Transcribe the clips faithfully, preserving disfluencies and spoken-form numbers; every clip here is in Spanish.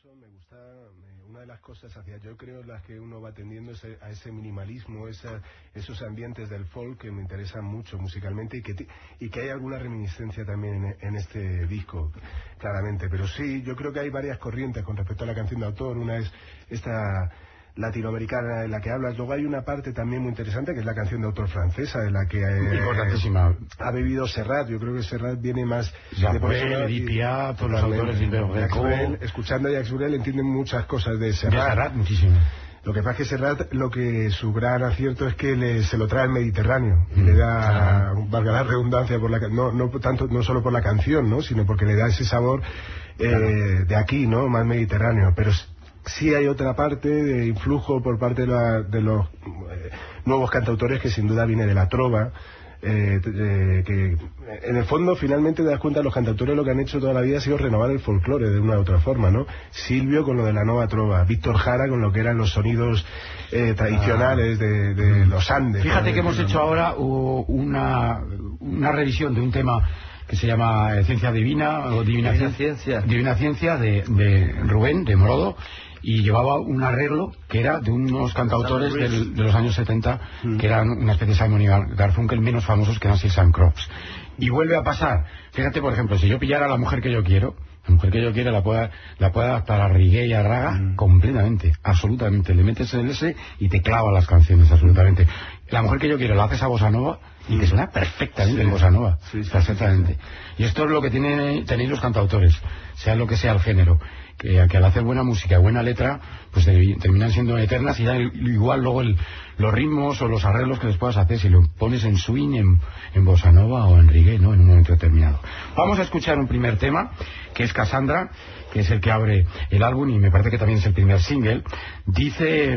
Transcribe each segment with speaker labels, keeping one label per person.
Speaker 1: Me gusta, una de las cosas hacia yo creo las que uno va tendiendo es a ese minimalismo, esa, esos ambientes del folk que me interesan mucho musicalmente y que, y que hay alguna reminiscencia también en, en este disco, claramente. Pero sí, yo creo que hay varias corrientes con respecto a la canción de autor. Una es esta latinoamericana de la que hablas, luego hay una parte también muy interesante que es la canción de autor francesa, de la que eh,
Speaker 2: importantísima
Speaker 1: ha bebido Serrat. Yo creo que Serrat viene más
Speaker 2: de Brel, Edith Piaf, todos los autores de Brel.
Speaker 1: Escuchando a Jacques Brel entienden muchas cosas de Serrat,
Speaker 2: de Serrat muchísimo.
Speaker 1: Lo que pasa es que Serrat, lo que su gran acierto es que le, se lo trae al Mediterráneo y mm, le da, claro. valga la redundancia, por la, no, no tanto, no solo por la canción, ¿no? Sino porque le da ese sabor eh, claro. de aquí, ¿no? Más mediterráneo. Pero sí hay otra parte de influjo por parte de, la, de los eh, nuevos cantautores que sin duda viene de la trova, eh, eh, que en el fondo finalmente te das cuenta, los cantautores lo que han hecho toda la vida ha sido renovar el folclore de una u otra forma, ¿no? Silvio con lo de la nueva trova, Víctor Jara con lo que eran los sonidos eh, tradicionales de, de los Andes.
Speaker 2: Fíjate que hemos hecho ahora uh, una, una revisión de un tema que se llama eh, Ciencia Divina o Divina, Divina Ciencia, Divina Ciencia de, de Rubén, de Morodo, y llevaba un arreglo que era de unos cantautores del, de los años setenta, mm. que eran una especie de Simon y Garfunkel menos famosos, que eran Seals and Crofts. Y vuelve a pasar. Fíjate, por ejemplo, si yo pillara a La mujer que yo quiero, La mujer que yo quiero la puede, la puede adaptar a reggae y a raga mm. completamente, absolutamente. Le metes el S y te clava las canciones, absolutamente. La mujer que yo quiero la haces a bossa nova y te suena perfectamente sí. en bossa nova, sí, sí, perfectamente. Sí, sí. Y esto es lo que tiene, tenéis los cantautores, sea lo que sea el género, que, que al hacer buena música, buena letra, pues de, terminan siendo eternas, y da igual luego el, los ritmos o los arreglos que les puedas hacer, si lo pones en swing, en, en bossa nova o en reggae, ¿no? En un momento determinado. Vamos a escuchar un primer tema, que es Cassandra, que es el que abre el álbum y me parece que también es el primer single. Dice...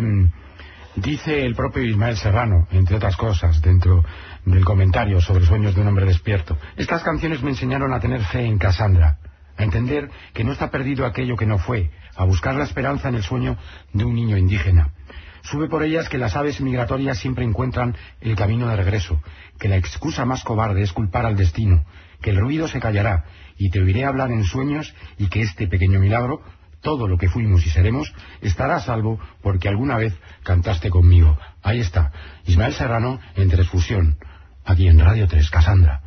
Speaker 2: Dice el propio Ismael Serrano, entre otras cosas, dentro del comentario sobre Sueños de un hombre despierto: estas canciones me enseñaron a tener fe en Cassandra, a entender que no está perdido aquello que no fue, a buscar la esperanza en el sueño de un niño indígena. Sube por ellas que las aves migratorias siempre encuentran el camino de regreso, que la excusa más cobarde es culpar al destino, que el ruido se callará y te oiré hablar en sueños, y que este pequeño milagro, todo lo que fuimos y seremos, estará a salvo porque alguna vez cantaste conmigo. Ahí está, Ismael Serrano en Transfusión, aquí en Radio tres, Cassandra.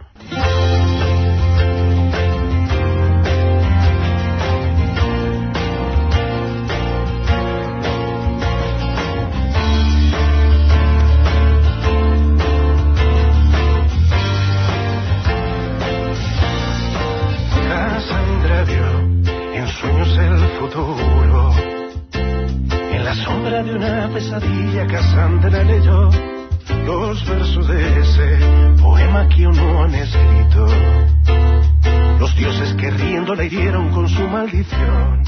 Speaker 3: De una pesadilla, Cassandra leyó los versos de ese poema que aún no han escrito. Los dioses que riendo la hirieron con su maldición.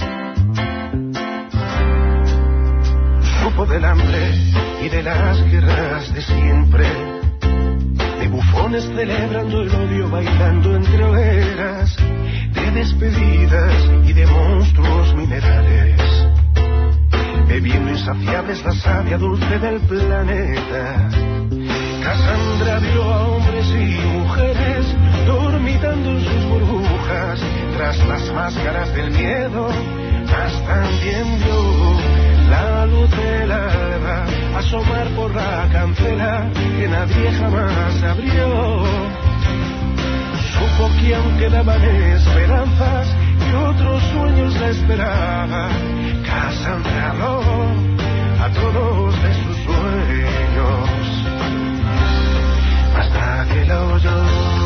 Speaker 3: Supo del hambre y de las guerras de siempre, de bufones celebrando el odio, bailando entre hogueras, de despedidas y de monstruos minerales, bebiendo insaciables la savia dulce del planeta. Cassandra vio a hombres y mujeres dormitando en sus burbujas tras las máscaras del miedo, mas también vio la luz del alba asomar por la cancela que nadie jamás abrió. Supo que aún quedaban esperanzas y otros sueños la esperaban. Cassandra habló a todos de sus sueños, mas nadie la oyó.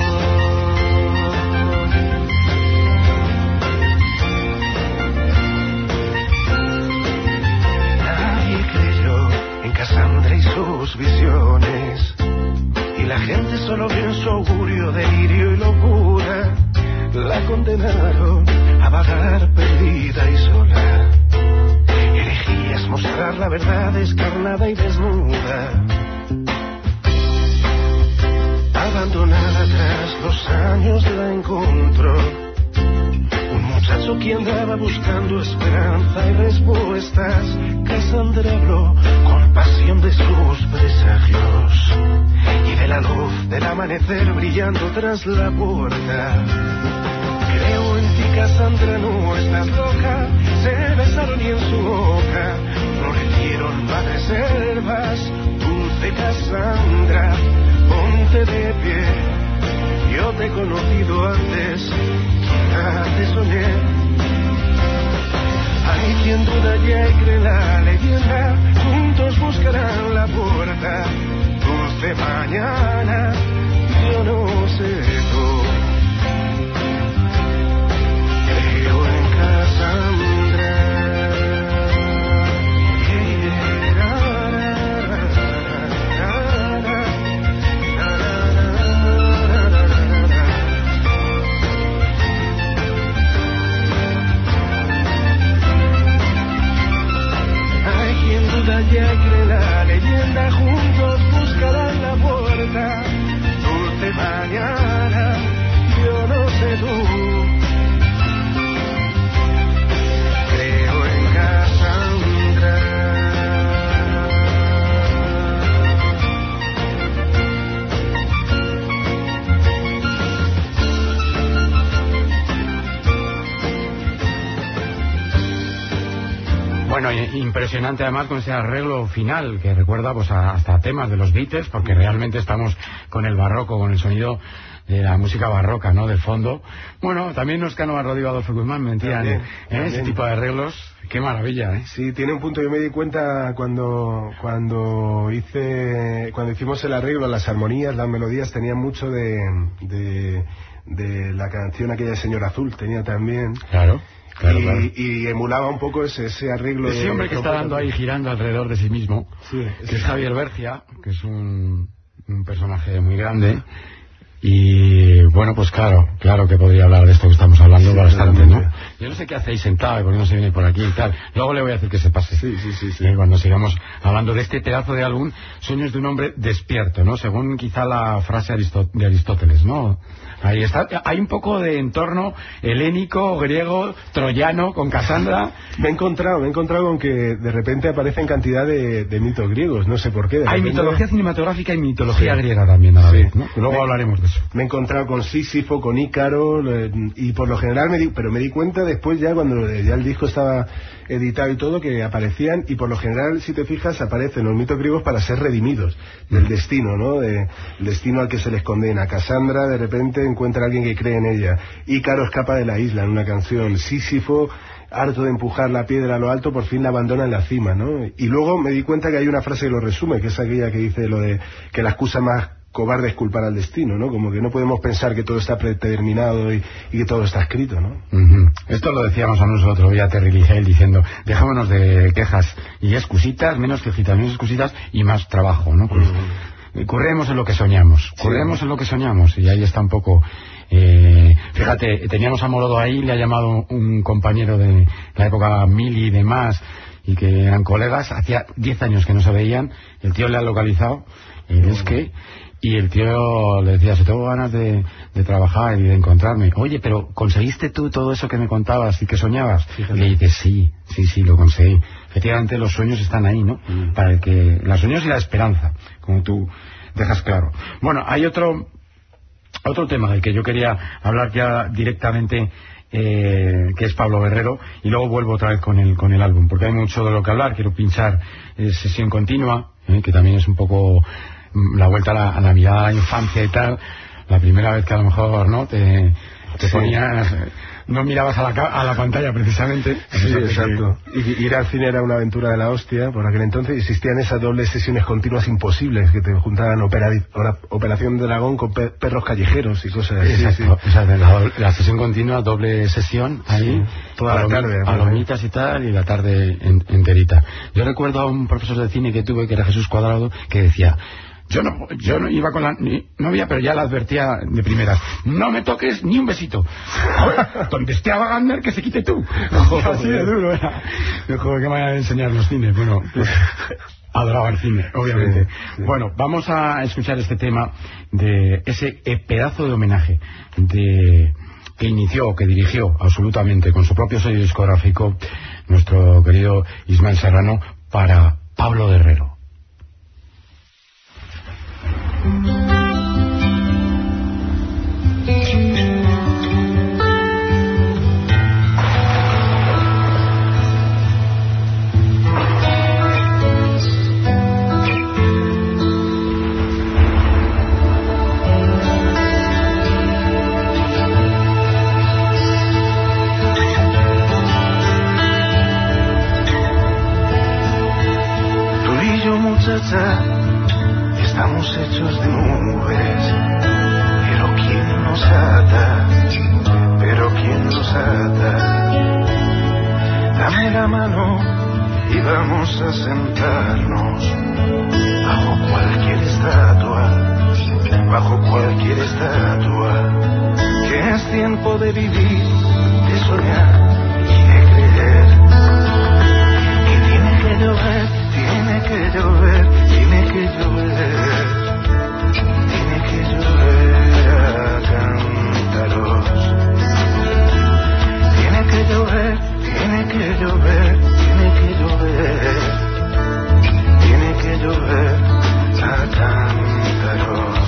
Speaker 3: Nadie creyó en Cassandra y sus visiones, y la gente solo vio en su augurio delirio y locura. La condenaron a vagar perdida y sola. Elegías mostrar la verdad descarnada y desnuda, abandonada tras los años la encontró un muchacho que andaba buscando esperanza y respuestas. Cassandra habló con pasión de sus presagios y de la luz del amanecer brillando tras la puerta. Creo en ti, Cassandra, no estás loca, se besa puse de pie. Yo te he conocido antes, quizás te soñé. Hay quien duda ya y cree la leyenda, juntos buscarán la puerta. Dulce mañana, yo no sé tú. Creo en Cassandra. Ya cree la leyenda, juntos buscarán la puerta. Dulce mañana, yo no sé tú. Creo en Cassandra.
Speaker 2: Bueno, impresionante además con ese arreglo final que recuerda pues a, hasta temas de los Beatles, porque realmente estamos con el barroco, con el sonido de la música barroca, ¿no? De fondo. Bueno, también Oscar Rodrigo Adolfo Guzmán mentían ¿eh? Ese tipo de arreglos. Qué maravilla, ¿eh?
Speaker 1: Sí, tiene un punto. Yo me di cuenta cuando cuando hice cuando hicimos el arreglo, las armonías, las melodías tenían mucho de de, de la canción aquella de Señor Azul, tenía también.
Speaker 2: Claro. Claro,
Speaker 1: y,
Speaker 2: claro.
Speaker 1: y emulaba un poco ese, ese arreglo.
Speaker 2: Ese
Speaker 1: de,
Speaker 2: hombre que está dando ahí girando alrededor de sí mismo,
Speaker 1: sí,
Speaker 2: que sí. Es Javier Bercia, que es un, un personaje muy grande. Y bueno, pues claro, claro que podría hablar de esto que estamos hablando sí, bastante, ¿no? Yo no sé qué hacéis sentado y por qué no se viene por aquí y tal. Luego le voy a decir que se pase.
Speaker 1: Sí, sí, sí, sí.
Speaker 2: Eh, cuando sigamos hablando de este pedazo de álbum, Sueños de un hombre despierto, ¿no? Según quizá la frase Aristó- de Aristóteles, ¿no? Ahí está. Hay un poco de entorno helénico, griego, troyano, con Cassandra.
Speaker 1: Me he encontrado, me he encontrado con que de repente aparecen cantidad de, de mitos griegos, no sé por qué.
Speaker 2: Hay
Speaker 1: repente...
Speaker 2: mitología cinematográfica y mitología sí. griega también a la
Speaker 1: sí.
Speaker 2: vez, ¿no? Luego
Speaker 1: me,
Speaker 2: hablaremos de eso.
Speaker 1: Me he encontrado con Sísifo, con Ícaro, y por lo general me di, pero me di cuenta después ya cuando ya el disco estaba editado y todo, que aparecían, y por lo general, si te fijas, aparecen los mitos griegos para ser redimidos del destino, ¿no? De, el destino al que se les condena. Cassandra de repente encuentra a alguien que cree en ella. Ícaro escapa de la isla en una canción. Sísifo, harto de empujar la piedra a lo alto, por fin la abandona en la cima, ¿no? Y luego me di cuenta que hay una frase que lo resume, que es aquella que dice lo de que la excusa más cobarde es culpar al destino, ¿no? Como que no podemos pensar que todo está predeterminado y, y que todo está escrito, ¿no?
Speaker 2: Uh-huh. Esto lo decíamos a nosotros otro día, Terry Lee Hale, diciendo, dejémonos de quejas y excusitas, menos quejitas, menos excusitas y más trabajo, ¿no? Pues, uh-huh. Curremos en lo que soñamos, curremos sí. en lo que soñamos, y ahí está un poco... Eh, fíjate, teníamos a Morodo ahí, le ha llamado un compañero de la época Mili y demás, y que eran colegas, hacía diez años que no se veían, el tío le ha localizado, y es que... Y el tío le decía, si tengo ganas de, de trabajar y de encontrarme. Oye, pero ¿conseguiste tú todo eso que me contabas y que soñabas? Fíjate. Y le dices, sí, sí, sí, lo conseguí. Efectivamente, los sueños están ahí, ¿no? Mm. Para el que... Los sueños y la esperanza, como tú dejas claro. Bueno, hay otro otro tema del que yo quería hablar ya directamente, eh, que es Pablo Guerrero, y luego vuelvo otra vez con el, con el álbum, porque hay mucho de lo que hablar. Quiero pinchar eh, Sesión Continua, eh, que también es un poco... la vuelta a la, a la mirada a la infancia y tal, la primera vez que a lo mejor no te, te sí. ponías, no mirabas a la, a la pantalla precisamente.
Speaker 1: Sí, exacto. Que... Y, ir al cine era una aventura de la hostia. Por aquel entonces existían esas dobles sesiones continuas imposibles que te juntaban opera, Operación Dragón con pe, perros callejeros y cosas así.
Speaker 2: Exacto, sí. O sea, la, la sesión continua, doble sesión ahí,
Speaker 1: sí. toda la tarde,
Speaker 2: palomitas y tal, y la tarde en, enterita. Yo recuerdo a un profesor de cine que tuve, que era Jesús Cuadrado, que decía, Yo no, yo no iba con la ni, novia, pero ya la advertía de primeras. No me toques ni un besito. Ahora, donde esté a Wagner, que se quite tú. Joder, así de duro era. Yo, joder, ¿qué me van a enseñar los cines? Bueno, pues, adoraba el cine, obviamente. Sí, sí. Bueno, vamos a escuchar este tema de ese pedazo de homenaje de que inició, que dirigió absolutamente con su propio sello discográfico nuestro querido Ismael Serrano para Pablo Guerrero.
Speaker 3: marcha, estamos hechos de nubes, pero ¿quién nos ata? Pero ¿quién nos ata? Dame la mano y vamos a sentarnos bajo cualquier estatua, bajo cualquier estatua, que es tiempo de vivir, de soñar y de creer, que tiene que llover, tiene que llover, tiene que llover, tiene que llover a cántaros, tiene que llover, tiene que llover, tiene que llover, tiene que llover a cántaros.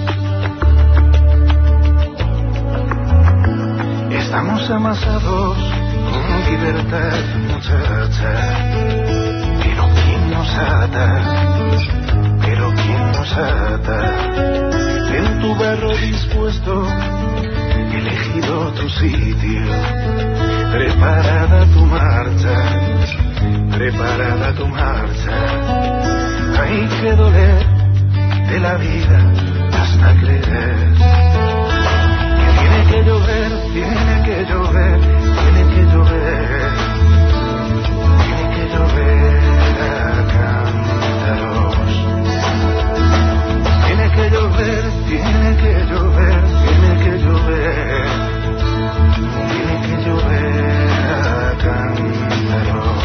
Speaker 3: Estamos amasados con libertad, muchacha, pero ¿quién nos ata? Pero ¿quién nos ata? En tu barro dispuesto, elegido tu sitio, preparada tu marcha, preparada tu marcha. Hay que doler de la vida hasta creer. Tiene que llover, tiene que llover, tiene que llover, tiene que llover a cántaros. Tiene que llover, tiene que llover, tiene que llover, tiene que llover a cántaros.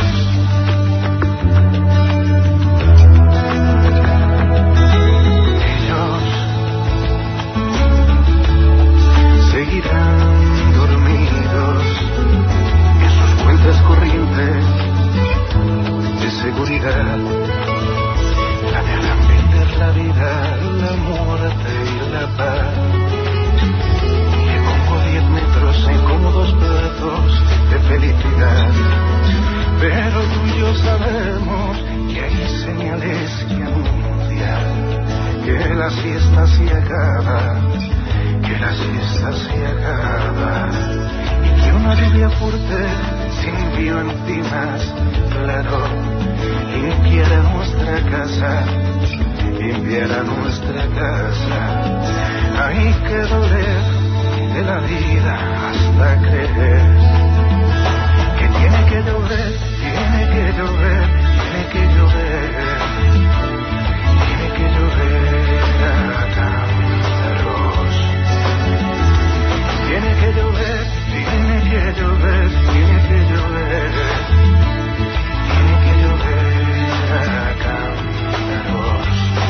Speaker 3: Seguirán dormidos en sus cuentas corrientes de seguridad. La dejan vender la vida, la muerte y la paz. Le pongo diez metros en cómodos platos de felicidad. Pero tú y yo sabemos que hay señales que anuncian que la siesta se acaba, que la siesta se acaba, y que una lluvia fuerte sin viento encima, claro, limpiará nuestra casa, limpiará nuestra casa. Hay que doler de la vida hasta creer que tiene que llover, tiene que llover, tiene que llover, tiene que llover a cántaros. Tiene que llover, tiene que llover, tiene que llover, tiene que llover a cántaros.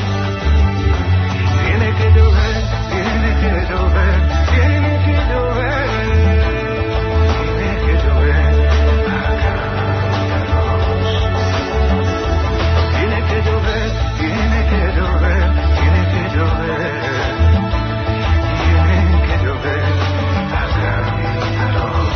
Speaker 3: Tiene que llover, tiene que llover, tiene que llover, tiene que llover a cántaros. Tiene que llover, tiene que llover, tiene que llover, tiene que llover a cántaros.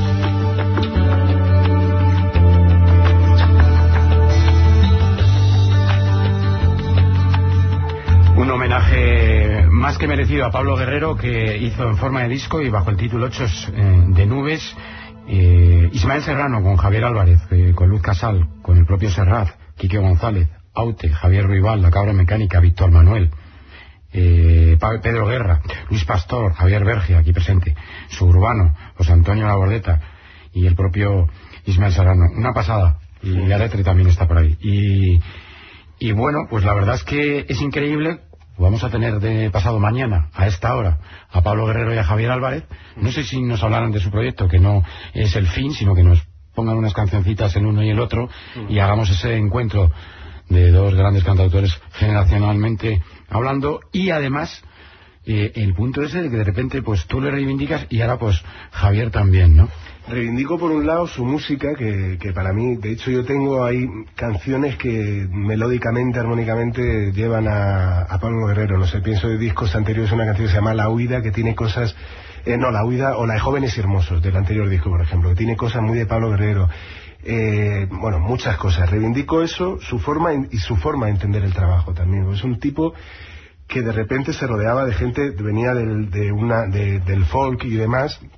Speaker 2: Un homenaje más que merecido a Pablo Guerrero, que hizo en forma de disco y bajo el título Hechos eh, de Nubes, eh, Ismael Serrano con Javier Álvarez, eh, con Luz Casal, con el propio Serrat, Quique González, Aute, Javier Ruibal, La Cabra Mecánica, Víctor Manuel, eh, Pedro Guerra, Luis Pastor, Javier Berge, aquí presente, Suburbano, José Antonio Labordeta y el propio Ismael Serrano. Una pasada. Y Aletre también está por ahí. Y, y bueno, pues la verdad es que es increíble. Vamos a tener de pasado mañana, a esta hora, a Pablo Guerrero y a Javier Álvarez. No sé si nos hablarán de su proyecto, que no es el fin, sino que nos pongan unas cancioncitas en uno y el otro y hagamos ese encuentro de dos grandes cantautores generacionalmente hablando. Y además eh, el punto ese de que de repente pues tú le reivindicas y ahora pues Javier también, ¿no?
Speaker 1: Reivindico por un lado su música, que, que para mí, de hecho yo tengo ahí canciones que melódicamente, armónicamente llevan a, a Pablo Guerrero. No sé, pienso de discos anteriores, una canción que se llama La Huida, que tiene cosas, eh, no, La Huida o La de Jóvenes y Hermosos, del anterior disco, por ejemplo, que tiene cosas muy de Pablo Guerrero. Eh, bueno, muchas cosas. Reivindico eso, su forma y su forma de entender el trabajo también. Es un tipo que de repente se rodeaba de gente, venía del, de una, de, del folk y demás,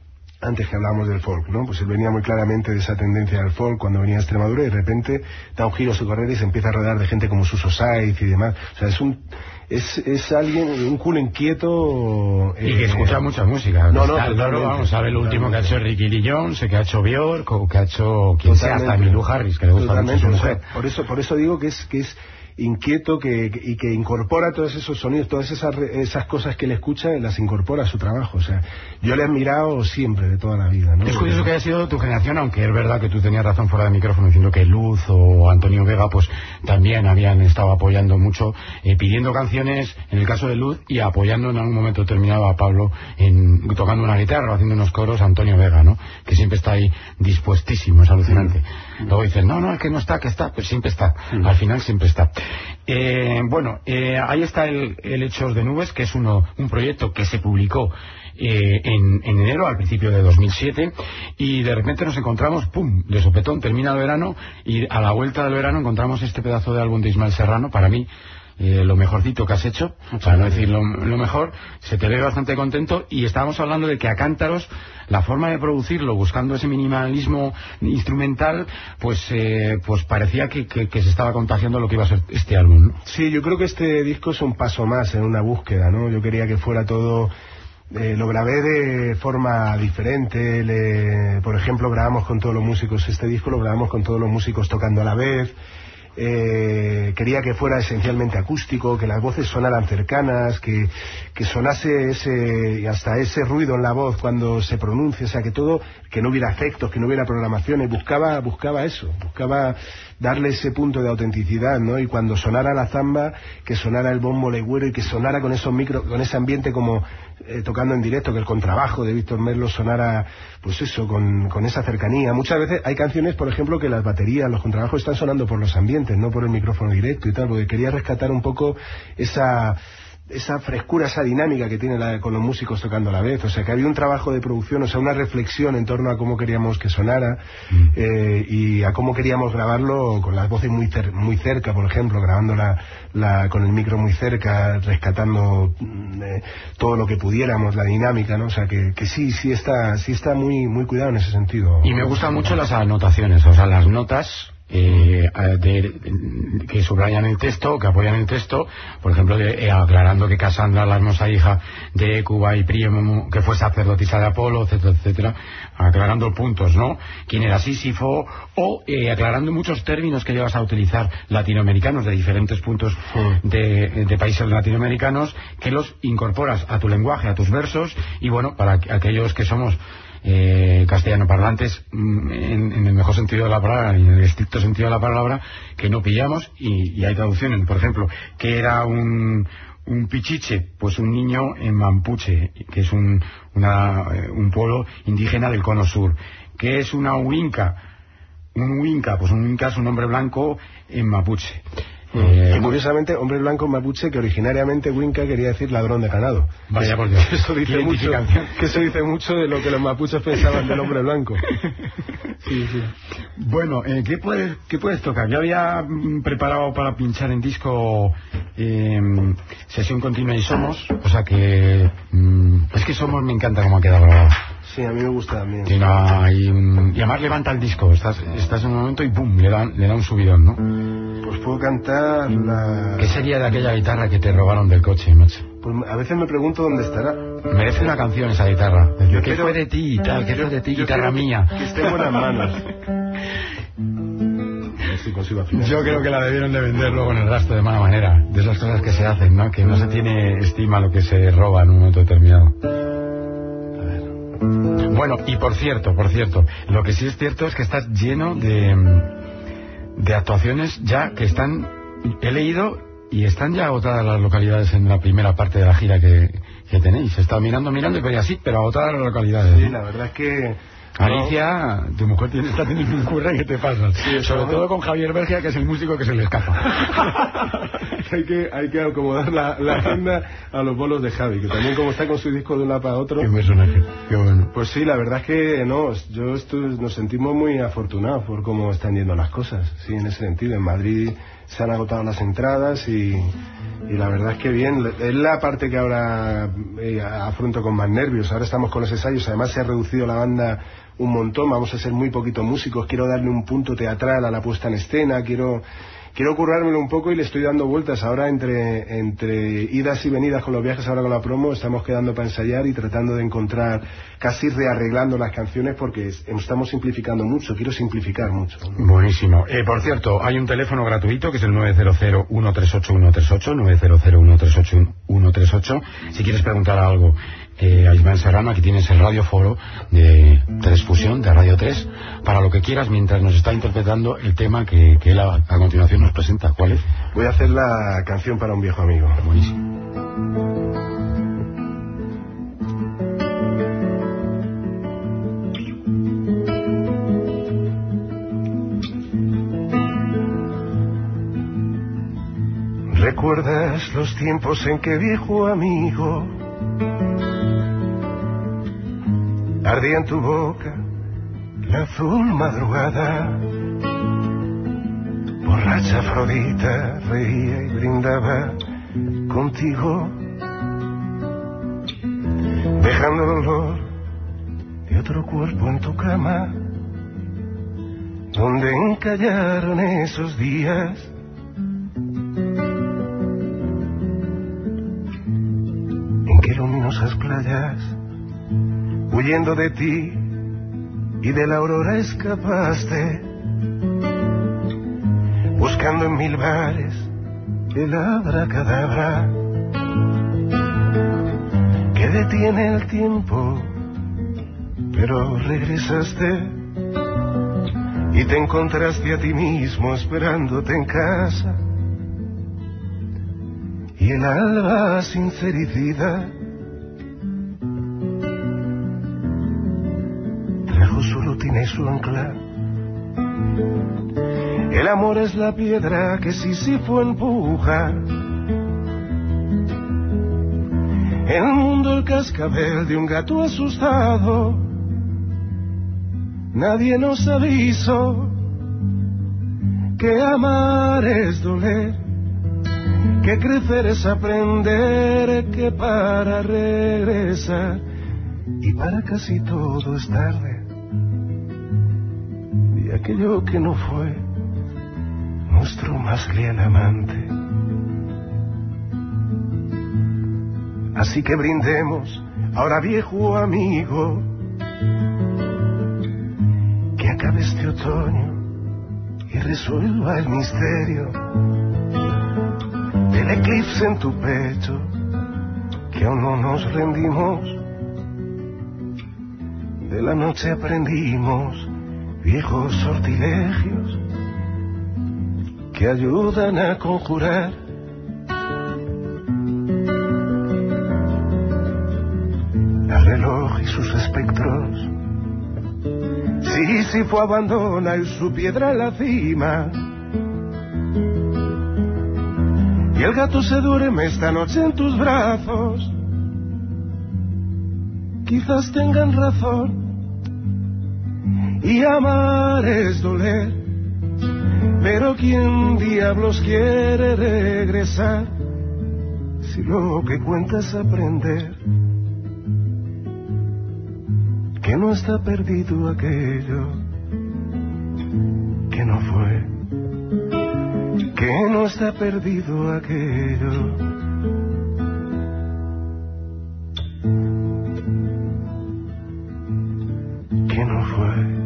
Speaker 1: antes que hablábamos del folk, ¿no? Pues él venía muy claramente de esa tendencia del folk cuando venía a Extremadura y de repente da un giro a su carrera y se empieza a rodear de gente como Suso Saiz y demás. O sea, es un es, es alguien, un culo inquieto...
Speaker 2: Eh, y que escucha mucha música.
Speaker 1: No, no,
Speaker 2: está, no, vamos a ver el último que ha hecho Ricky Lee Jones, que ha hecho Björk, o que ha hecho quien sea, hasta Emmylou Harris, que le gusta mucho su mujer.
Speaker 1: O sea, por eso, por eso digo que es que es inquieto que, que, y que incorpora todos esos sonidos, todas esas esas cosas que él escucha, las incorpora a su trabajo. O sea, yo le he admirado siempre, de toda la vida, ¿no?
Speaker 2: Es curioso que haya sido tu generación, aunque es verdad que tú tenías razón fuera de micrófono diciendo que Luz o Antonio Vega pues también habían estado apoyando mucho, eh, pidiendo canciones, en el caso de Luz, y apoyando en algún momento determinado a Pablo en tocando una guitarra o haciendo unos coros, a Antonio Vega, ¿no? Que siempre está ahí dispuestísimo, es alucinante. Mm. Luego dicen, no, no, es que no está, que está, pues siempre está. Mm. Al final siempre está. Eh, bueno, eh, ahí está el, el Hechos de Nubes, que es uno un proyecto que se publicó eh, en, en enero, al principio de dos mil siete, y de repente nos encontramos, pum, de sopetón, termina el verano, y a la vuelta del verano encontramos este pedazo de álbum de Ismael Serrano, para mí Eh, lo mejorcito que has hecho, para no decir lo, lo mejor. Se te ve bastante contento, y estábamos hablando de que a cántaros la forma de producirlo, buscando ese minimalismo instrumental, pues eh, pues parecía que, que, que se estaba contagiando lo que iba a ser este álbum, ¿no?
Speaker 1: Sí, yo creo que este disco es un paso más en una búsqueda, ¿no? Yo quería que fuera todo... Eh, lo grabé de forma diferente. Le, por ejemplo, grabamos con todos los músicos, este disco lo grabamos con todos los músicos tocando a la vez. Eh, quería que fuera esencialmente acústico, que las voces sonaran cercanas, que, que sonase ese, hasta ese ruido en la voz cuando se pronuncia, o sea, que todo, que no hubiera efectos, que no hubiera programaciones. Buscaba, buscaba eso, buscaba darle ese punto de autenticidad, ¿no? Y cuando sonara la zamba, que sonara el bombo legüero y que sonara con esos micros, con ese ambiente como eh, tocando en directo, que el contrabajo de Víctor Merlo sonara, pues eso, con, con esa cercanía. Muchas veces hay canciones, por ejemplo, que las baterías, los contrabajos están sonando por los ambientes, no por el micrófono directo y tal, porque quería rescatar un poco esa... esa frescura, esa dinámica que tiene la, con los músicos tocando a la vez. O sea, que había un trabajo de producción, o sea, una reflexión en torno a cómo queríamos que sonara, mm. eh, y a cómo queríamos grabarlo con las voces muy cer muy cerca, por ejemplo, grabando la, la, con el micro muy cerca, rescatando eh, todo lo que pudiéramos, la dinámica, ¿no? O sea, que, que sí, sí está, sí está muy, muy cuidado en ese sentido.
Speaker 2: Y me gustan mucho las anotaciones, o sea, las notas Eh, de, de, que subrayan el texto, que apoyan el texto, por ejemplo, de, eh, aclarando que Casandra, la hermosa hija de Hécuba y Príamo, que fue sacerdotisa de Apolo, etcétera, etcétera, aclarando puntos, ¿no? Quién era Sísifo, o eh, aclarando muchos términos que llevas a utilizar latinoamericanos de diferentes puntos sí. de, de países latinoamericanos, que los incorporas a tu lenguaje, a tus versos, y bueno, para aquellos que somos Eh, castellano parlantes, en, en el mejor sentido de la palabra y en el estricto sentido de la palabra, que no pillamos, y, y hay traducciones. Por ejemplo, que era un un pichiche, pues un niño en Mampuche, que es un una, un pueblo indígena del cono sur. Que es una huinca, un huinca, pues un huinca es un hombre blanco en mapuche.
Speaker 1: Eh, y curiosamente, hombre blanco mapuche, que originariamente Winca quería decir ladrón de ganado.
Speaker 2: Vaya por Dios.
Speaker 1: Eso dice mucho, que eso dice mucho de lo que los mapuches pensaban del hombre blanco.
Speaker 2: Sí, sí. Bueno, eh, ¿qué puedes qué puedes tocar? Yo había mm, preparado para pinchar en disco eh, Sesión Continua y Somos, o sea que mm, es que Somos me encanta cómo ha quedado grabado.
Speaker 1: Sí, a mí me gusta también.
Speaker 2: Y, no, y, y además levanta el disco, estás, estás en un momento y ¡pum! Le da, le da un subidón, ¿no?
Speaker 1: Pues puedo cantar la...
Speaker 2: ¿Qué sería de aquella guitarra que te robaron del coche, macho?
Speaker 1: Pues a veces me pregunto dónde estará.
Speaker 2: Merece una canción esa guitarra. Yo ¿Qué fue de ti y tal? ¿Qué fue de ti, guitarra mía?
Speaker 1: Que esté en buenas manos.
Speaker 2: Yo creo que la debieron de vender luego en el rastro de mala manera. De esas cosas que se hacen, ¿no? Que no se tiene estima lo que se roba en un momento determinado. Bueno, y por cierto, por cierto, lo que sí es cierto es que estás lleno de, de actuaciones ya que están, he leído, y están ya agotadas las localidades en la primera parte de la gira que, que tenéis. He estado mirando, mirando y veía así, pero agotadas las localidades.
Speaker 1: Sí, la verdad es que...
Speaker 2: Alicia, no. Tu mujer tiene, está teniendo un curre que te pasa. Sí, sobre todo con Javier Bergia, que es el músico que se le escapa.
Speaker 1: hay que hay que acomodar la, la agenda a los bolos de Javi, que también como está con su disco de un lado para otro.
Speaker 2: Qué personaje, qué bueno.
Speaker 1: Pues sí, la verdad es que no, yo estoy, nos sentimos muy afortunados por cómo están yendo las cosas, sí, en ese sentido. En Madrid se han agotado las entradas y, y la verdad es que bien. Es la parte que ahora eh, afronto con más nervios. Ahora estamos con los ensayos, además se ha reducido la banda un montón, vamos a ser muy poquitos músicos, quiero darle un punto teatral a la puesta en escena, quiero quiero currármelo un poco y le estoy dando vueltas ahora entre entre idas y venidas con los viajes, ahora con la promo, estamos quedando para ensayar y tratando de encontrar, casi rearreglando las canciones porque estamos simplificando mucho, quiero simplificar mucho.
Speaker 2: Buenísimo. Eh, por cierto, hay un teléfono gratuito que es el nueve cero cero, uno tres ocho, uno tres ocho, nueve cero cero, uno tres ocho, uno tres ocho, si quieres preguntar algo eh, a Ismael Serrano, aquí tienes el radioforo de Transfusión, de Radio tres, para lo que quieras mientras nos está interpretando el tema que, que él a, a continuación nos presenta. ¿Cuál es?
Speaker 1: Voy a hacer la canción para un viejo amigo.
Speaker 2: Buenísimo.
Speaker 3: ¿Recuerdas los tiempos en que, viejo amigo, ardía en tu boca la azul madrugada? Borracha Afrodita reía y brindaba contigo, dejando el olor de otro cuerpo en tu cama, donde encallaron esos días. En que luminosas playas, huyendo de ti y de la aurora escapaste, buscando en mil bares el abracadabra que detiene el tiempo, pero regresaste y te encontraste a ti mismo esperándote en casa, y el alba sinceridad trajo su rutina y su ancla. El amor es la piedra que Sísifo empuja, el mundo el cascabel de un gato asustado. Nadie nos avisó que amar es doler, que crecer es aprender, que para regresar y para casi todo es tarde. Y aquello que no fue nuestro más leal amante. Así que brindemos ahora, viejo amigo, que acabe este otoño y resuelva el misterio del eclipse en tu pecho, que aún no nos rendimos. De la noche aprendimos viejos sortilegios que ayudan a conjurar al reloj y sus espectros. Sísifo abandona y su piedra en la cima, y el gato se duerme esta noche en tus brazos. Quizás tengan razón, y amar es doler, pero ¿quién diablos quiere regresar si lo que cuenta es aprender que no está perdido aquello que no fue, que no está perdido aquello que no fue?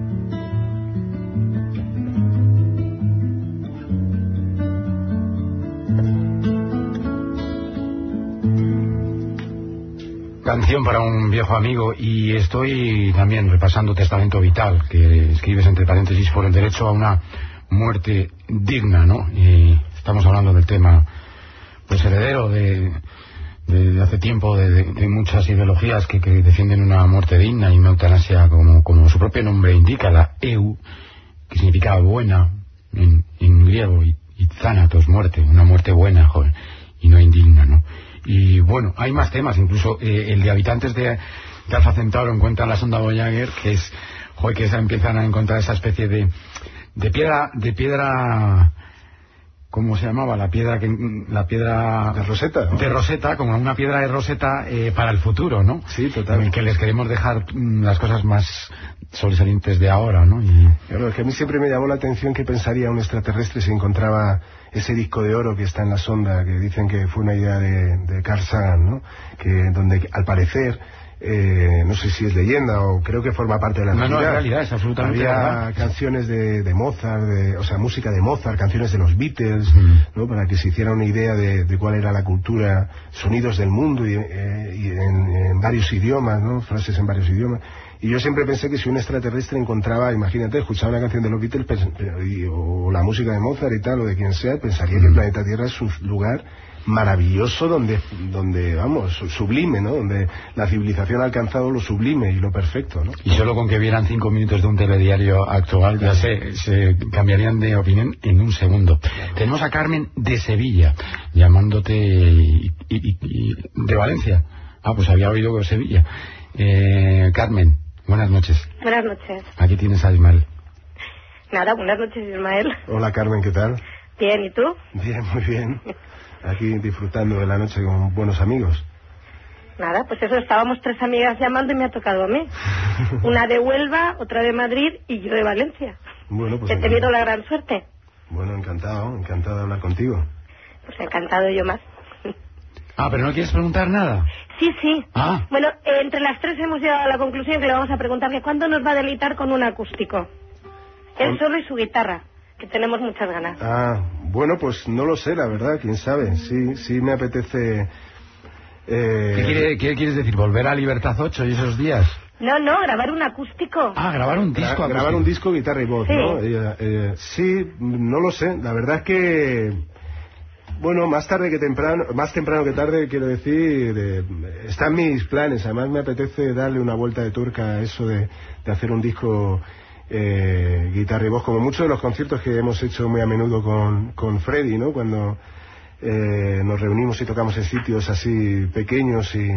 Speaker 2: Canción para un viejo amigo. Y estoy también repasando Testamento Vital, que escribes entre paréntesis, por el derecho a una muerte digna, ¿no? Y estamos hablando del tema, pues, heredero de, de, de hace tiempo de, de, de muchas ideologías que, que defienden una muerte digna y una eutanasia, como, como su propio nombre indica, la eu, que significa buena en, en griego, y, y thanatos, muerte, una muerte buena, joder, y no indigna, ¿no? Y bueno, hay más temas, incluso eh, el de Habitantes de, de Alfa Centauro encuentra la sonda Voyager, que es, joder, que empiezan a encontrar esa especie de, de piedra, de piedra ¿cómo se llamaba? La piedra que la piedra
Speaker 1: de Rosetta, ¿no?
Speaker 2: De Rosetta, como una piedra de Rosetta eh, para el futuro, ¿no?
Speaker 1: Sí, total.
Speaker 2: En el que les queremos dejar mm, las cosas más sobresalientes de ahora, ¿no? Y...
Speaker 1: Claro, es que a mí siempre me llamó la atención qué pensaría un extraterrestre si encontraba ese disco de oro que está en la sonda, que dicen que fue una idea de, de Carl Sagan, ¿no? Que donde al parecer Eh, no sé si es leyenda o creo que forma parte de la
Speaker 2: no,
Speaker 1: realidad.
Speaker 2: No, en realidad es absolutamente
Speaker 1: Había
Speaker 2: verdad.
Speaker 1: canciones de, de Mozart, de, o sea, música de Mozart, canciones de los Beatles,
Speaker 2: mm.
Speaker 1: ¿no? Para que se hiciera una idea de, de cuál era la cultura, sonidos del mundo y, eh, y en, en varios idiomas, ¿no? Frases en varios idiomas. Y yo siempre pensé que si un extraterrestre encontraba, imagínate, escuchaba una canción de los Beatles y, o la música de Mozart y tal, o de quien sea, pensaría mm. que el planeta Tierra es un lugar maravilloso donde, donde vamos, sublime, ¿no? Donde la civilización ha alcanzado lo sublime y lo perfecto, ¿no?
Speaker 2: Y solo con que vieran cinco minutos de un telediario actual ya se, se cambiarían de opinión en un segundo. Claro. Tenemos a Carmen de Sevilla, llamándote y, y, y, y de Valencia. Ah, pues había oído que Sevilla. Eh, Carmen, buenas noches.
Speaker 4: Buenas noches.
Speaker 2: Aquí tienes a Ismael.
Speaker 4: Nada, buenas noches, Ismael.
Speaker 1: Hola, Carmen, ¿qué tal?
Speaker 4: Bien, ¿y tú?
Speaker 1: Bien, muy bien. Aquí disfrutando de la noche con buenos amigos.
Speaker 4: Nada, pues eso, estábamos tres amigas llamando y me ha tocado a mí. Una de Huelva, otra de Madrid y yo de Valencia.
Speaker 1: Bueno, pues
Speaker 4: he tenido la gran suerte.
Speaker 1: Bueno, encantado, encantado de hablar contigo.
Speaker 4: Pues encantado yo más.
Speaker 2: Ah, pero no quieres preguntar nada.
Speaker 4: Sí, sí.
Speaker 2: Ah.
Speaker 4: Bueno, eh, entre las tres hemos llegado a la conclusión que le vamos a preguntar que cuándo nos va a deleitar con un acústico. Él solo y su guitarra, que tenemos muchas ganas.
Speaker 1: Ah, bueno, pues no lo sé, la verdad, quién sabe. Sí, sí me apetece... Eh...
Speaker 2: ¿Qué, quiere, ¿Qué quieres decir? ¿Volver a Libertad ocho y esos días?
Speaker 4: No, no, grabar un acústico.
Speaker 2: Ah, grabar un disco.
Speaker 1: Gra grabar un disco, guitarra y voz,
Speaker 4: sí.
Speaker 1: ¿no? Eh, eh, sí, no lo sé. La verdad es que... Bueno, más tarde que temprano, más temprano que tarde, quiero decir, eh, están mis planes. Además me apetece darle una vuelta de tuerca a eso de, de hacer un disco... Eh, guitarra y voz, como muchos de los conciertos que hemos hecho muy a menudo con, con Freddy, ¿no? Cuando eh, nos reunimos y tocamos en sitios así pequeños y,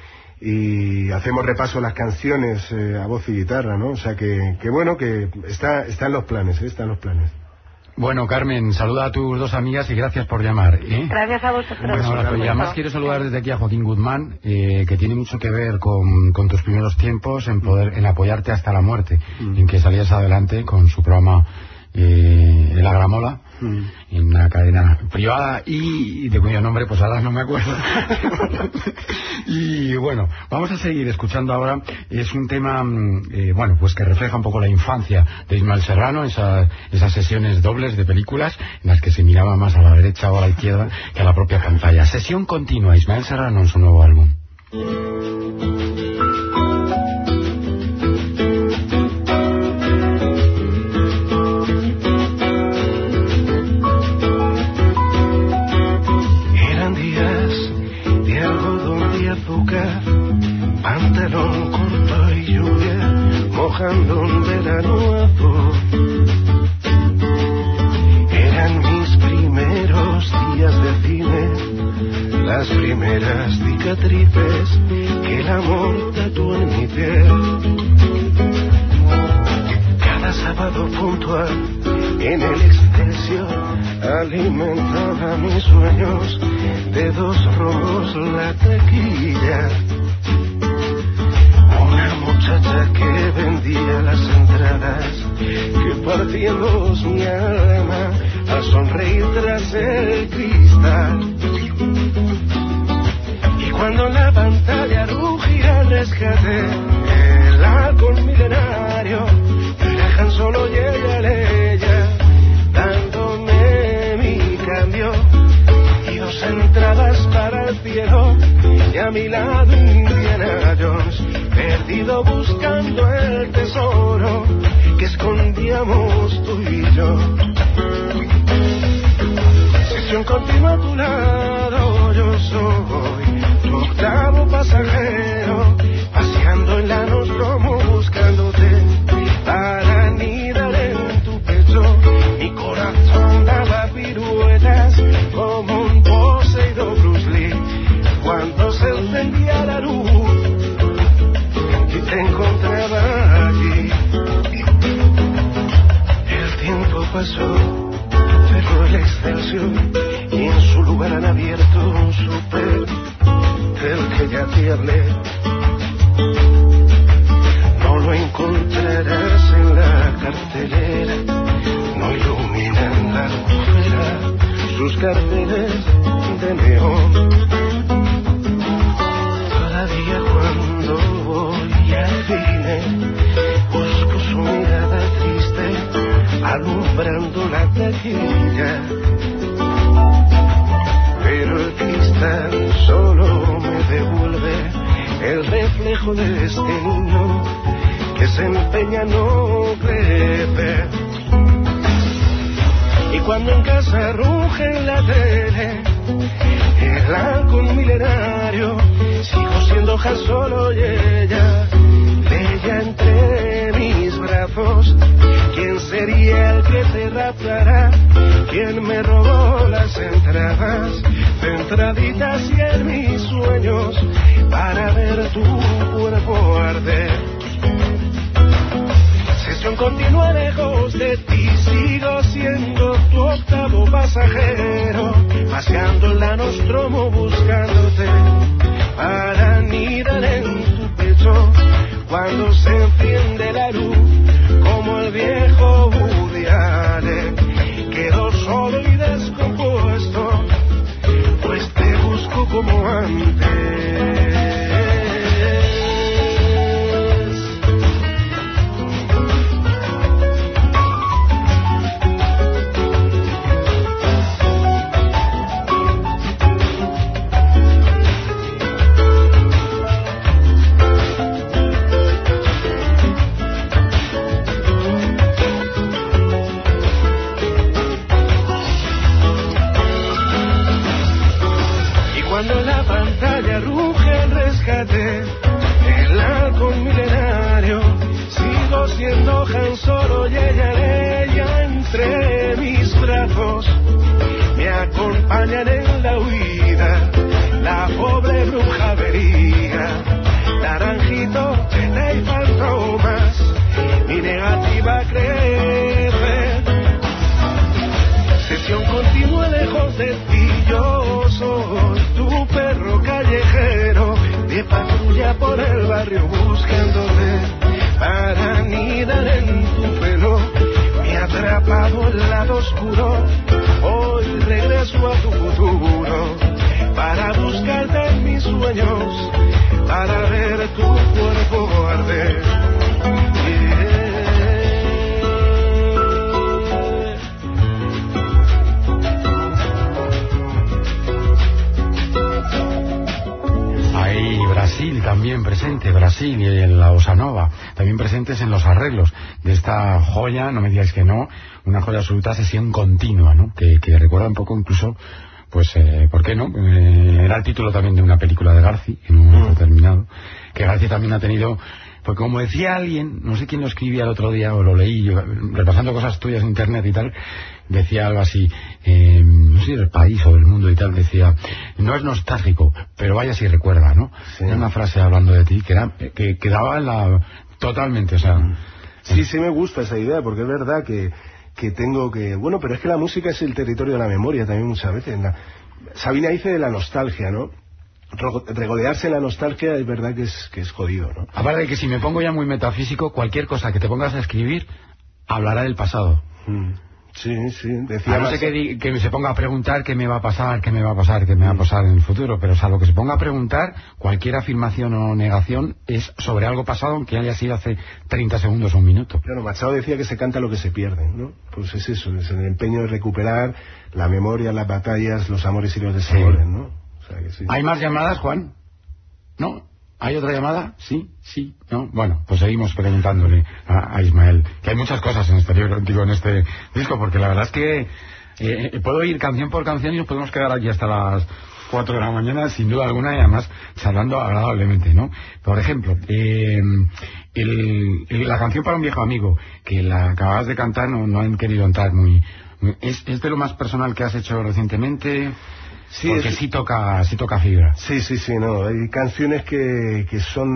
Speaker 1: y hacemos repaso a las canciones eh, a voz y guitarra, ¿no? O sea que, que bueno, que está, está en los planes, ¿eh? Está en los planes.
Speaker 2: Bueno, Carmen, saluda a tus dos amigas y gracias por llamar, ¿eh?
Speaker 4: Gracias a vosotros.
Speaker 2: Un abrazo. Y además quiero saludar desde aquí a Joaquín Guzmán, eh, que tiene mucho que ver con, con tus primeros tiempos en poder, en apoyarte hasta la muerte, mm. en que salías adelante con su programa eh, El Agramola, mm. en una cadena privada y de cuyo nombre pues ahora no me acuerdo. Y bueno, vamos a seguir escuchando ahora. Es un tema eh, bueno, pues que refleja un poco la infancia de Ismael Serrano, esa, esas sesiones dobles de películas en las que se miraba más a la derecha o a la izquierda que a la propia pantalla. Sesión continua, Ismael Serrano en su nuevo álbum.
Speaker 3: Pantalón corto y lluvia, mojando un verano azul. Eran mis primeros días de cine, las primeras cicatrices que el amor tatuó en mi piel. Cada sábado puntual en el Excelsior alimentaba mis sueños de dos robos la taquilla. Una muchacha que vendía las entradas, que partía en dos mi alma a sonreír tras el cristal. Y cuando la pantalla rugía al rescate, el halcón milenario, era Han Solo y ella, ella, dándome mi cambio y dos entradas para el cielo, y a mi lado Indiana Jones, perdido buscando el tesoro que escondíamos tú y yo. Sesión continua a tu lado, yo soy tu octavo pasajero, paseando en la Nostromo buscándote para anidar en tu pecho. Mi corazón daba piruetas como un poseído Bruce Lee cuando se encendía la luz y te encontraba allí. El tiempo pasó cerró el Excelsior y en su lugar han abierto un súper del que ya te hablé. No lo encontrarás en la cartelera, no iluminan la albufera sus carteles de neón. Todavía cuando voy al cine busco su mirada triste alumbrando la taquilla, pero el cristal solo me devuelve el reflejo de este niño que se empeña a no crecer. Y cuando en casa ruge la tele, el halcón milenario, sigo siendo Han Solo y ella, ella entre mis brazos. ¿Quién sería el que te raptará? ¿Quién me robó las entradas, centraditas y en mis sueños, para ver tu cuerpo arder? Sesión continua lejos de ti, sigo siendo tu octavo pasajero, paseando en la Nostromo buscándote, para anidar en tu pecho, cuando se enciende la luz, como el viejo Woody Allen. Quedo solo y descompuesto, pues te busco como antes. Cuando la pantalla ruge el rescate, el halcón milenario, sigo siendo Han Solo y ella, ella entre mis brazos, me acompañan en la huida, la pobre bruja vería, naranjito, pena y fantomas, mi negativa crece. Sesión continua lejos de ti, yo soy tu perro callejero, de patrulla por el barrio buscándote, para anidar en tu pelo. Me ha atrapado el lado oscuro, hoy regreso a tu futuro, para buscarte en mis sueños, para ver tu cuerpo arder. Yeah.
Speaker 2: Hay Brasil también presente, Brasil y en la Bossa Nova, también presentes en los arreglos de esta joya, no me digáis que no, una joya absoluta, Sesión Continua, ¿no? Que, que recuerda un poco incluso, pues, eh, ¿por qué no? Eh, era el título también de una película de Garci, en un momento determinado, que Garci también ha tenido, pues como decía alguien, no sé quién lo escribía el otro día, o lo leí, yo, repasando cosas tuyas en internet y tal, decía algo así, eh, no sé, del país o del mundo y tal, decía, no es nostálgico, pero vaya si recuerda, ¿no? Sí. Era una frase hablando de ti que era, que quedaba en la, totalmente, o sea... Mm.
Speaker 1: Sí, sí me gusta esa idea, porque es verdad que, que tengo que, bueno, pero es que la música es el territorio de la memoria también muchas veces. En la... Sabina dice de la nostalgia, ¿no? Regodearse en la nostalgia es verdad que es, que es jodido, ¿no?
Speaker 2: Aparte de que si me pongo ya muy metafísico, cualquier cosa que te pongas a escribir hablará del pasado.
Speaker 1: Mm. Sí, sí, decía.
Speaker 2: A no ser que, que se ponga a preguntar qué me va a pasar, qué me va a pasar, qué me va a pasar en el futuro, pero salvo que se ponga a preguntar, cualquier afirmación o negación es sobre algo pasado, aunque haya sido hace treinta segundos o un minuto.
Speaker 1: Claro, Machado decía que se canta lo que se pierde, ¿no? Pues es eso, es el empeño de recuperar la memoria, las batallas, los amores y los desamores, sí. ¿no? O sea que sí.
Speaker 2: ¿Hay más llamadas, Juan? ¿No? ¿Hay otra llamada? Sí, sí, ¿no? Bueno, pues seguimos preguntándole a, a Ismael, que hay muchas cosas en este, digo, en este disco, porque la verdad es que eh, puedo ir canción por canción y nos podemos quedar aquí hasta las cuatro de la mañana, sin duda alguna, y además charlando agradablemente, ¿no? Por ejemplo, eh, el, el, la canción para un viejo amigo, que la acabas de cantar, no, no han querido entrar muy... muy es, ¿Es de lo más personal que has hecho recientemente? Sí, porque es... sí toca sí toca fibra.
Speaker 1: Sí, sí, sí, no. Hay canciones que, que son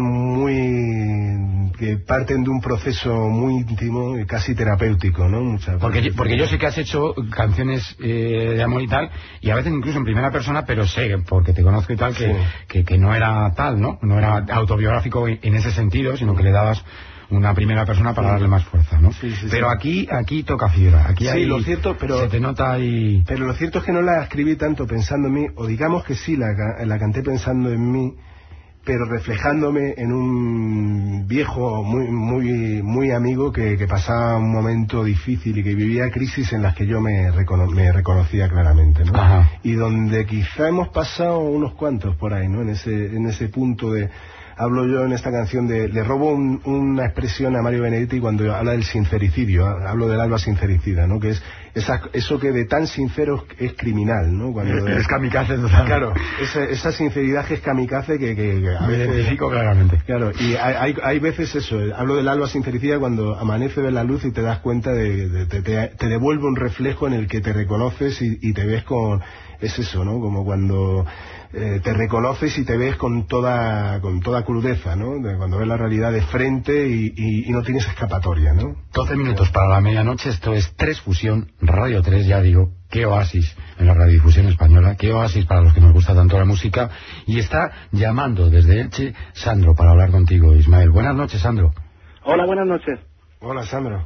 Speaker 1: muy... que parten de un proceso muy íntimo y casi terapéutico, ¿no? Muchas
Speaker 2: porque,
Speaker 1: veces.
Speaker 2: porque yo sé que has hecho canciones eh, de amor y tal, y a veces incluso en primera persona, pero sé, porque te conozco y tal, que, sí. que, que no era tal, ¿no? No era autobiográfico en ese sentido, sino que le dabas una primera persona para darle más fuerza, ¿no?
Speaker 1: Sí, sí,
Speaker 2: pero
Speaker 1: sí.
Speaker 2: aquí aquí toca fibra, aquí
Speaker 1: sí,
Speaker 2: hay,
Speaker 1: lo cierto, pero
Speaker 2: se te nota ahí.
Speaker 1: Pero lo cierto es que no la escribí tanto pensando en mí, o digamos que sí, la, la canté pensando en mí, pero reflejándome en un viejo muy muy muy amigo que, que pasaba un momento difícil y que vivía crisis en las que yo me, recono me reconocía claramente, ¿no?
Speaker 2: Ajá.
Speaker 1: Y donde quizá hemos pasado unos cuantos por ahí, ¿no? En ese en ese punto de... Hablo yo en esta canción de... Le robo un, una expresión a Mario Benedetti cuando habla del sincericidio. Hablo del alba sincericida, ¿no? Que es esa, eso que de tan sincero es criminal, ¿no? Cuando
Speaker 2: es kamikaze total.
Speaker 1: Claro, esa, esa sinceridad que es kamikaze que... que, que
Speaker 2: a Me veces, identifico claramente.
Speaker 1: Claro, y hay, hay, hay veces eso. Hablo del alba sincericida cuando amanece, ves la luz y te das cuenta de... de te, te, te devuelve un reflejo en el que te reconoces y, y te ves con... Es eso, ¿no? Como cuando... Eh, te reconoces y te ves con toda con toda crudeza, ¿no? De cuando ves la realidad de frente y, y, y no tienes escapatoria, ¿no?
Speaker 2: doce minutos para la medianoche, esto es tres Fusión, Radio tres, ya digo, qué oasis en la radiodifusión española, qué oasis para los que nos gusta tanto la música, y está llamando desde Elche Sandro para hablar contigo, Ismael. Buenas noches, Sandro.
Speaker 5: Hola, buenas noches.
Speaker 1: Hola, Sandro.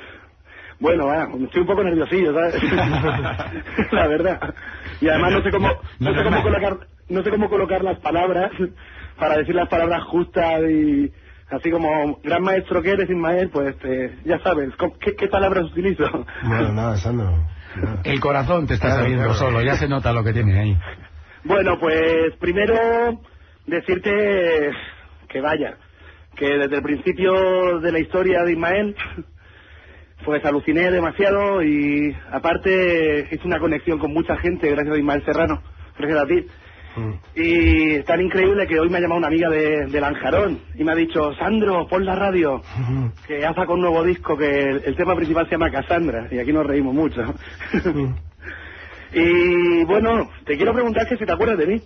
Speaker 5: Bueno, bueno, estoy un poco nerviosillo, ¿sabes? La verdad. Y además no sé cómo no sé cómo colocar no sé cómo colocar las palabras para decir las palabras justas y así como gran maestro que eres, Ismael, pues eh, ya sabes, ¿qué, qué palabras utilizo?
Speaker 1: Bueno, nada, Sandro. Nada.
Speaker 2: El corazón te está claro, saliendo claro. solo, ya se nota lo que tiene ahí.
Speaker 5: Bueno, pues primero decirte que vaya, que desde el principio de la historia de Ismael pues aluciné demasiado y aparte hice una conexión con mucha gente gracias a Ismael Serrano, gracias a ti. Mm. Y tan increíble que hoy me ha llamado una amiga de, de Lanjarón y me ha dicho, Sandro, pon la radio, mm. que ha sacado un nuevo disco que el, el tema principal se llama Cassandra y aquí nos reímos mucho. Mm. Y bueno, te quiero preguntar que si te acuerdas de mí.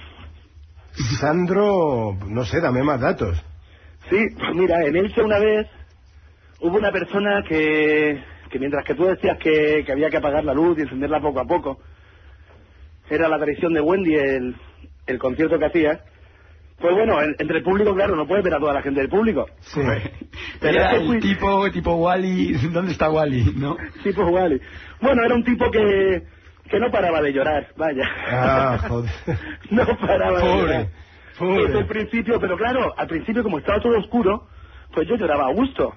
Speaker 1: Sandro, no sé, dame más datos.
Speaker 5: Sí, pues mira, en Elche una vez hubo una persona que, que mientras que tú decías que, que había que apagar la luz y encenderla poco a poco, era la tradición de Wendy, el, el concierto que hacía, pues bueno, en, entre el público, claro, no puedes ver a toda la gente del público.
Speaker 2: Sí. Pero era el fui... tipo, tipo Wally, ¿dónde está Wally? ¿No?
Speaker 5: Tipo Wally. Bueno, era un tipo que, que no paraba de llorar, vaya.
Speaker 1: Ah, joder.
Speaker 5: No paraba
Speaker 1: pobre,
Speaker 5: de llorar.
Speaker 1: Pobre.
Speaker 5: Desde el principio, pero claro, al principio como estaba todo oscuro, pues yo lloraba a gusto.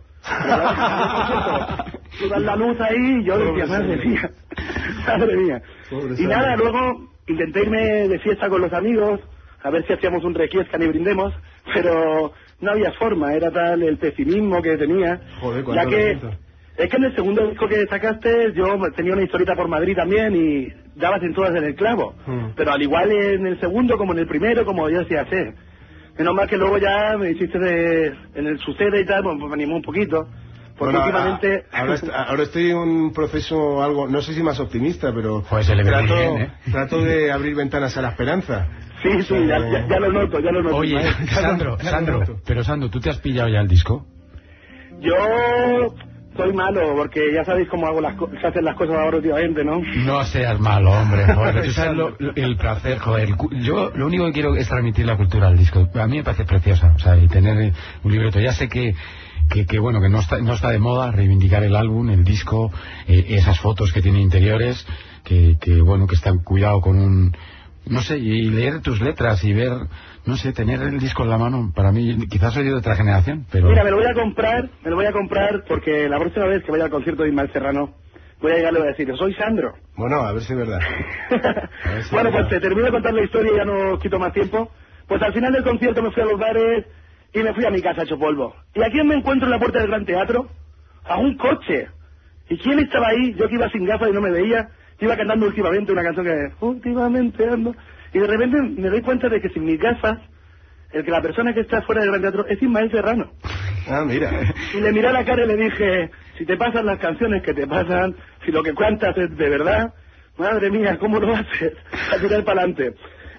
Speaker 5: Tú das la luz ahí y yo decía, madre mía, madre mía. Y nada, luego intenté irme de fiesta con los amigos, a ver si hacíamos un requiescan y brindemos, pero no había forma, era tal el pesimismo que tenía.
Speaker 1: Joder,
Speaker 5: ya que es que en el segundo disco que sacaste yo tenía una historieta por Madrid también y dabas en todas en el clavo, hmm. pero al igual en el segundo como en el primero, como yo decía hacer. Menos mal que luego ya me hiciste de, en el sucede y tal, pues me animó un poquito. Porque bueno, últimamente...
Speaker 1: A, ahora, est ahora estoy en un proceso algo, no sé si más optimista, pero
Speaker 2: pues se le
Speaker 1: trato,
Speaker 2: bien, ¿eh?
Speaker 1: trato de abrir ventanas a la esperanza.
Speaker 5: Sí, sí, ya, ya, ya lo noto, ya lo noto.
Speaker 2: Oye, Sandro, Sandro, pero Sandro, ¿tú te has pillado ya el disco?
Speaker 5: Yo... soy malo, porque ya sabéis cómo hago las se hacen las cosas ahora últimamente, ¿no?
Speaker 2: No seas malo, hombre, joder. Tú sabes lo, lo, el placer, joder. Yo lo único que quiero es transmitir la cultura al disco. A mí me parece preciosa, o sea, y tener un libreto. Ya sé que, que, que bueno, que no está, no está de moda reivindicar el álbum, el disco, eh, esas fotos que tiene interiores, que, que bueno, que están cuidado con un... No sé, y leer tus letras y ver, no sé, tener el disco en la mano, para mí, quizás soy de otra generación, pero...
Speaker 5: Mira, me lo voy a comprar, me lo voy a comprar porque la próxima vez que vaya al concierto de Ismael Serrano, voy a llegarle y voy a decir, soy Sandro.
Speaker 1: Bueno, a ver si es verdad.
Speaker 5: Si bueno, es pues verdad. Te termino de contar la historia y ya no quito más tiempo. Pues al final del concierto me fui a los bares y me fui a mi casa hecho polvo. ¿Y a quién me encuentro en la puerta del Gran Teatro? A un coche. ¿Y quién estaba ahí? Yo que iba sin gafas y no me veía. Iba cantando últimamente una canción que... Últimamente ando... Y de repente me doy cuenta de que sin mis gafas, el que la persona que está fuera del Gran Teatro es Ismael Serrano.
Speaker 1: Ah, mira.
Speaker 5: Y le miré a la cara y le dije, si te pasan las canciones que te pasan, si lo que cantas es de verdad, Madre mía, ¿cómo lo haces? A tirar para adelante.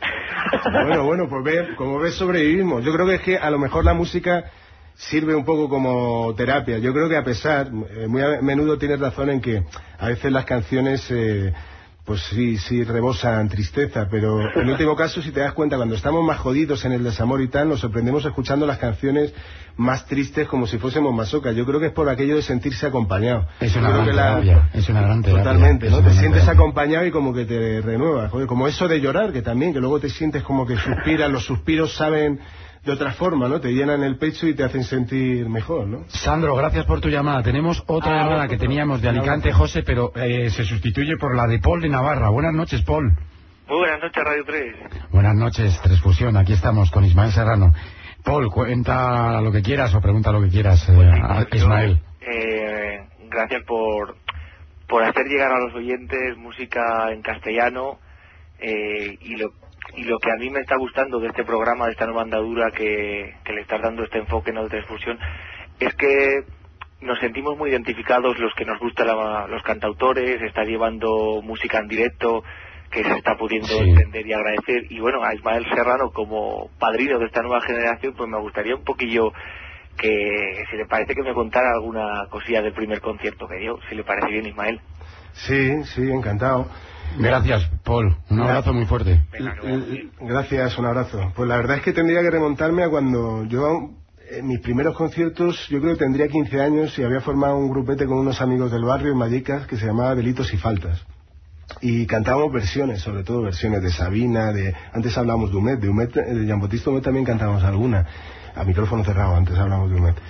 Speaker 1: Bueno, bueno, pues ve, como ves, sobrevivimos. Yo creo que es que a lo mejor la música sirve un poco como terapia. Yo creo que a pesar, eh, muy a menudo tienes razón en que a veces las canciones, eh, pues sí, sí rebosan tristeza, pero en último caso, si te das cuenta, cuando estamos más jodidos en el desamor y tal, nos sorprendemos escuchando las canciones más tristes como si fuésemos masocas. Yo creo que es por aquello de sentirse acompañado.
Speaker 2: Es una
Speaker 1: gran
Speaker 2: terapia, la... es una gran terapia.
Speaker 1: Totalmente, ¿no? Te sientes terapia. acompañado y como que te renuevas. Joder, como eso de llorar, que también, que luego te sientes como que suspiras, los suspiros saben de otra forma, ¿no? Te llenan el pecho y te hacen sentir mejor, ¿no?
Speaker 2: Sandro, gracias por tu llamada. Tenemos otra ah, llamada que teníamos de Alicante, José, pero eh, se sustituye por la de Paul de Navarra. Buenas noches, Paul.
Speaker 6: Muy buenas noches, Radio tres.
Speaker 2: Buenas noches, Tres Fusión. Aquí estamos con Ismael Serrano. Paul, cuenta lo que quieras o pregunta lo que quieras, eh, a Ismael.
Speaker 6: Eh, gracias por, por hacer llegar a los oyentes música en castellano eh, y lo Y lo que a mí me está gustando de este programa, de esta nueva andadura que, que le estás dando este enfoque en Otra Fusión, es que nos sentimos muy identificados los que nos gustan la, los cantautores, está llevando música en directo que se está pudiendo sí. entender y agradecer. Y bueno, a Ismael Serrano como padrino de esta nueva generación, pues me gustaría un poquillo que, si le parece, que me contara alguna cosilla del primer concierto que dio, si le parece bien, Ismael.
Speaker 1: Sí, sí, encantado.
Speaker 2: Gracias, Paul. Un abrazo muy fuerte.
Speaker 1: Gracias, un abrazo. Pues la verdad es que tendría que remontarme a cuando yo, en mis primeros conciertos, yo creo que tendría quince años y había formado un grupete con unos amigos del barrio en Vallecas que se llamaba Delitos y Faltas. Y cantábamos versiones, sobre todo versiones de Sabina, de antes hablábamos de Humet, de Humet, de Jean-Baptiste Humet también cantábamos alguna, a micrófono cerrado, antes hablábamos de Humet.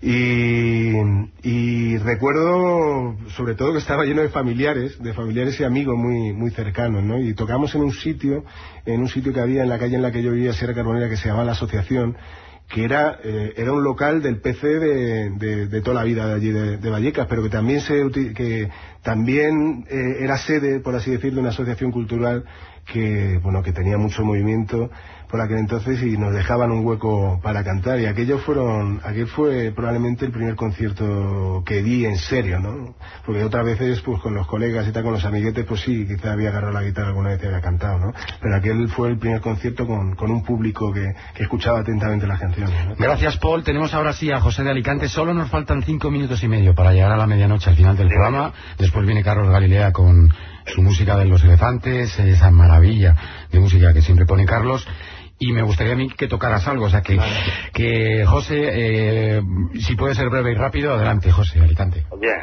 Speaker 1: Y, y recuerdo sobre todo que estaba lleno de familiares, de familiares y amigos muy muy cercanos, ¿no? Y tocamos en un sitio, en un sitio que había en la calle en la que yo vivía, Sierra Carbonera, que se llamaba La Asociación, que era eh, era un local del P C de, de, de toda la vida de allí de, de Vallecas, pero que también se que también eh, era sede, por así decir, de una asociación cultural que bueno que tenía mucho movimiento por aquel entonces y nos dejaban un hueco para cantar, y aquellos fueron aquel fue probablemente el primer concierto que di en serio, ¿no? Porque otras veces pues con los colegas y tal, con los amiguetes, pues sí, quizá había agarrado la guitarra alguna vez y había cantado, ¿no? Pero aquel fue el primer concierto con, con un público que, que escuchaba atentamente las canciones, ¿no?
Speaker 2: Gracias, Paul. Tenemos ahora sí a José de Alicante. Solo nos faltan cinco minutos y medio para llegar a la medianoche al final del programa. Después viene Carlos Galilea con su música de los elefantes, esa maravilla de música que siempre pone Carlos. Y me gustaría a mí que tocaras algo, o sea que, vale. que José, eh, si puede ser breve y rápido, adelante, José, Alicante.
Speaker 7: Bien.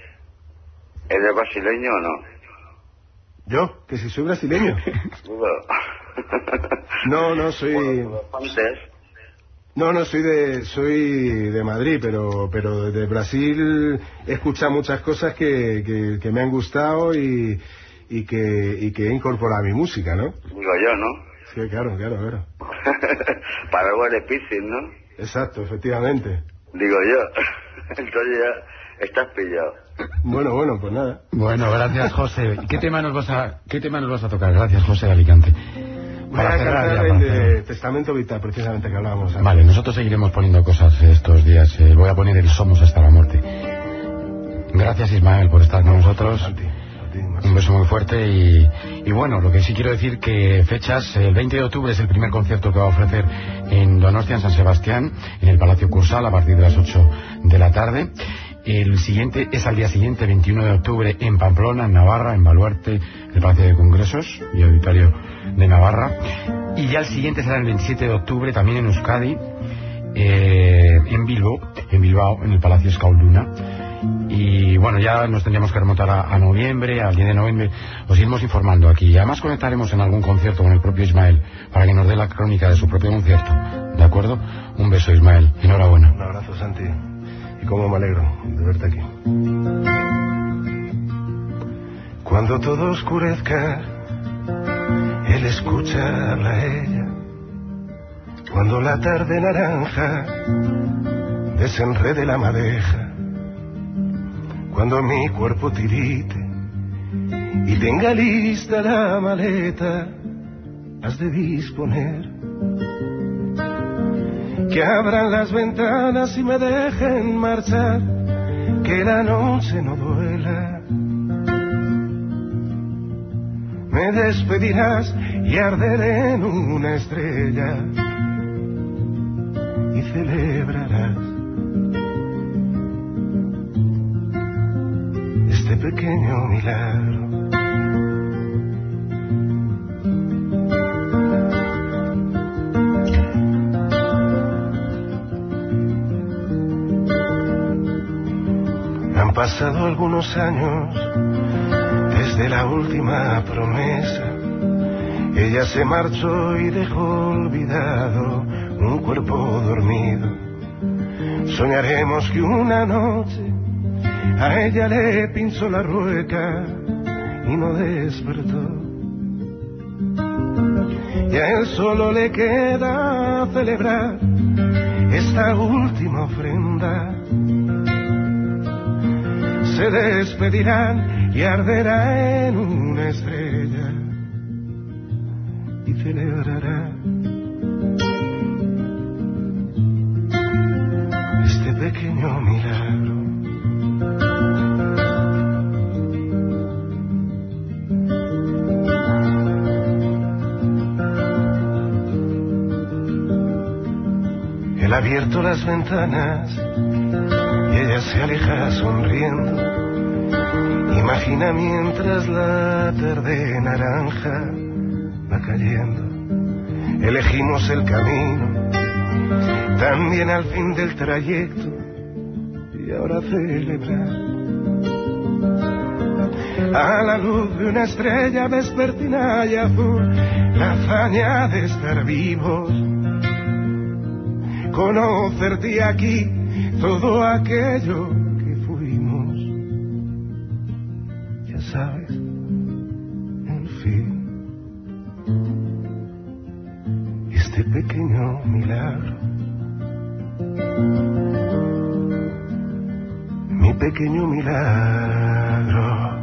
Speaker 7: ¿Eres brasileño o no?
Speaker 1: ¿Yo? ¿Que si soy brasileño? no, no, soy... No, no, soy de soy de Madrid, pero pero de Brasil he escuchado muchas cosas que, que, que me han gustado y, y, que, y que he incorporado a mi música, ¿no?
Speaker 7: Digo yo, ¿no?
Speaker 1: Sí, claro, claro, claro.
Speaker 7: Para algo eres Piscis, ¿no?
Speaker 1: Exacto, efectivamente.
Speaker 7: Digo yo. Entonces ya estás pillado.
Speaker 1: Bueno, bueno, pues nada.
Speaker 2: Bueno, gracias, José. ¿Qué tema nos vas a, qué tema nos vas a tocar? Gracias, José de Alicante.
Speaker 1: Para Voy a cerrar, cantar ya, el de Testamento Vital, precisamente, que hablábamos antes.
Speaker 2: Vale, nosotros seguiremos poniendo cosas estos días. Eh, voy a poner el Somos hasta la muerte. Gracias, Ismael, por estar con nosotros. Un beso muy fuerte y, y bueno, lo que sí quiero decir que fechas, el veinte de octubre es el primer concierto que va a ofrecer en Donostia, en San Sebastián, en el Palacio Cursal, a partir de las ocho de la tarde. El siguiente es al día siguiente, veintiuno de octubre, en Pamplona, en Navarra, en Baluarte, el Palacio de Congresos y Auditorio de Navarra. Y ya el siguiente será el veintisiete de octubre, también en Euskadi, eh, en Bilbao, en Bilbao, en el Palacio Escalduna. Y bueno, ya nos tendríamos que remontar a, a noviembre, al diez de noviembre. Os iremos informando aquí. Además conectaremos en algún concierto con el propio Ismael para que nos dé la crónica de su propio concierto. ¿De acuerdo? Un beso, Ismael. Enhorabuena.
Speaker 1: Un abrazo, Santi. Y cómo me alegro de verte aquí. Cuando todo oscurezca, él escucharla a ella. Cuando la tarde naranja desenrede la madeja. Cuando mi cuerpo tirite y tenga lista la maleta, has de disponer que abran las ventanas y me dejen marchar, que la noche no duela.
Speaker 3: me despedirás y arderé en una estrella y celebrarás este pequeño milagro. Han pasado algunos años desde la última promesa. Ella se marchó y dejó olvidado un cuerpo dormido. Soñaremos que una noche a ella le pinzó la rueca y no despertó. Y a él solo le queda celebrar esta última ofrenda. Se despedirán y arderá en una estrella y celebrará este pequeño milagro. Él ha abierto las ventanas y ella se aleja sonriendo. Imagina mientras la tarde naranja va cayendo. Elegimos el camino, también al fin del trayecto, y ahora celebrar a la luz de una estrella vespertina y azul la hazaña de estar vivos. Conocerte aquí, todo aquello que fuimos, ya sabes, en fin, este pequeño milagro, mi pequeño milagro.